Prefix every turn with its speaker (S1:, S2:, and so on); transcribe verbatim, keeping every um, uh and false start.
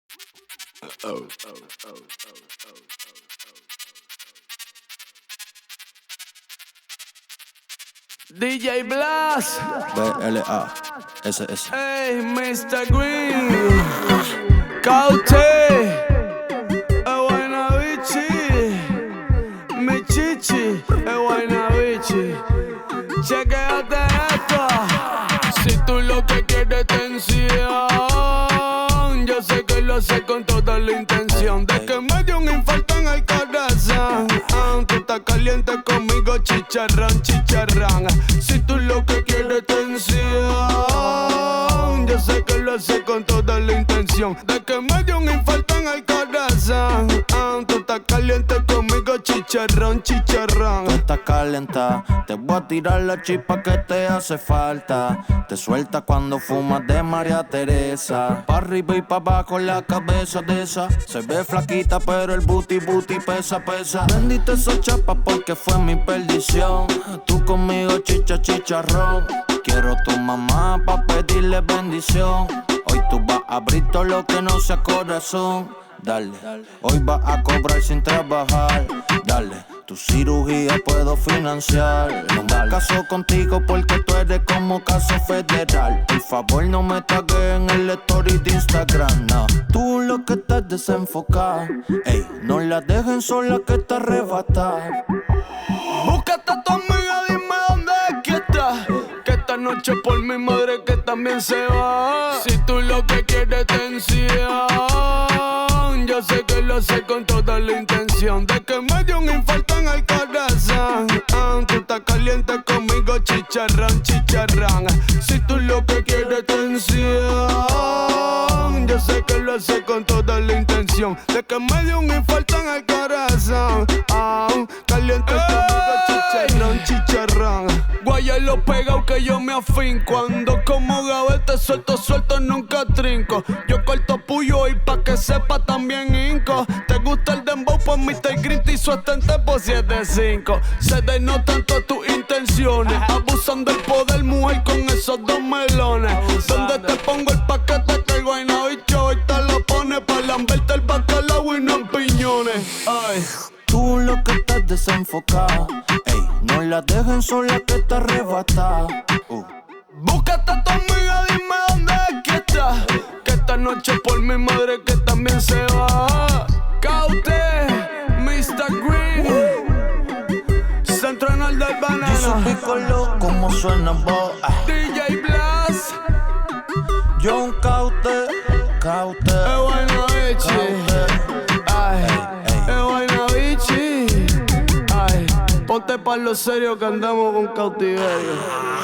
S1: Oh, oh, oh, oh, oh, oh. D J Blas,
S2: B L A S S.
S1: hey, mister Green, Caute, Ewainabichi, mi chichi, Ewainabichi. Chequéate esto, si tú lo que quieres tensión, yo sé que lo sé con toda la intención de que me dio un infarto en el corazón. Ah, tú estás caliente conmigo, chicharrón, chicharrón. Si tú lo que quieres tensión, yo sé que lo sé con toda la intención de que me dio un infarto en el corazón. Ah, tú estás caliente conmigo, chicharrón, chicharrón.
S2: Tú estás calentada, te voy a tirar la chispa que te hace falta. Te suelta cuando fumas de María Teresa. Pa' arriba y pa' abajo la cabeza de esa. Se ve flaquita pero el booty booty pesa, pesa. Bendito esos chapas porque fue mi perdición. Tú conmigo chicha chicharrón. Quiero tu mamá pa' pedirle bendición. Hoy tú vas a abrir todo lo que no sea corazón. Dale, hoy vas a cobrar sin trabajar. Dale, tu cirugía puedo financiar. No me caso contigo porque tú eres como caso federal. Por favor no me tagues en el story de Instagram, no. Tú lo que estás desenfocada. Ey, no la dejen sola que te arrebata.
S1: Búscate a tu amiga, dime dónde es que está. Que esta noche por mi madre que también se va. Si tú lo que quieres tensión, yo sé que lo sé con toda la intención de que me dio un infarto en el corazón. Ah, tú estás caliente conmigo, chicharrón, chicharrón. Si tú lo que quieres tensión, yo sé que lo sé con toda la intención de que me dio un infarto en el corazón. Ah, caliente conmigo, chicharrón, chicharrón. Guaya lo pegado que yo me afinco. Ando como gavete, suelto, suelto, nunca trinco. Yo corto puyo y pa' que sepa también inco. ¿Te gusta el dembow? Pues mister Green te hizo estente por siete cinco. Se denotan todas tus intenciones. Abusan del poder, mujer, con esos dos melones. Donde te pongo el paquete que el guaynabicho hoy te lo pone pa' lamberte el bacalao y no en piñones. Ay.
S2: Tú lo que estás desenfocada. Ey, no la dejen sola que te arrebata. Uh.
S1: Búscate a tu amiga, dime dónde es que está. Que esta noche por mi madre que también se va. Caute, mister Green, Central del Banana.
S2: Yo soy Piccolo, como suena vos.
S1: D J Blas,
S2: John Caute, Caute,
S1: Ewainabichi. Ay, Ewainabichi. Ay, ponte pa' lo serio que andamos con cautiverio.